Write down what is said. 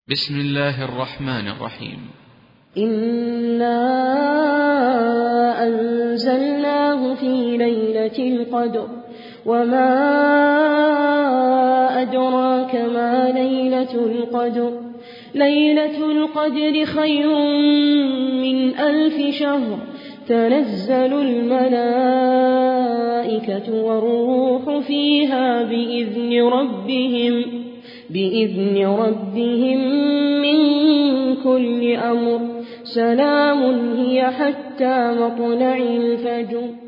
بسم الله الرحمن الرحيم. إنا أنزلناه في ليلة القدر وما أدراك ما ليلة القدر. ليلة القدر خير من 1000 شهر. تنزل الملائكة والروح فيها بإذن ربهم من كل أمر. سلام هي حتى مطلع الفجر.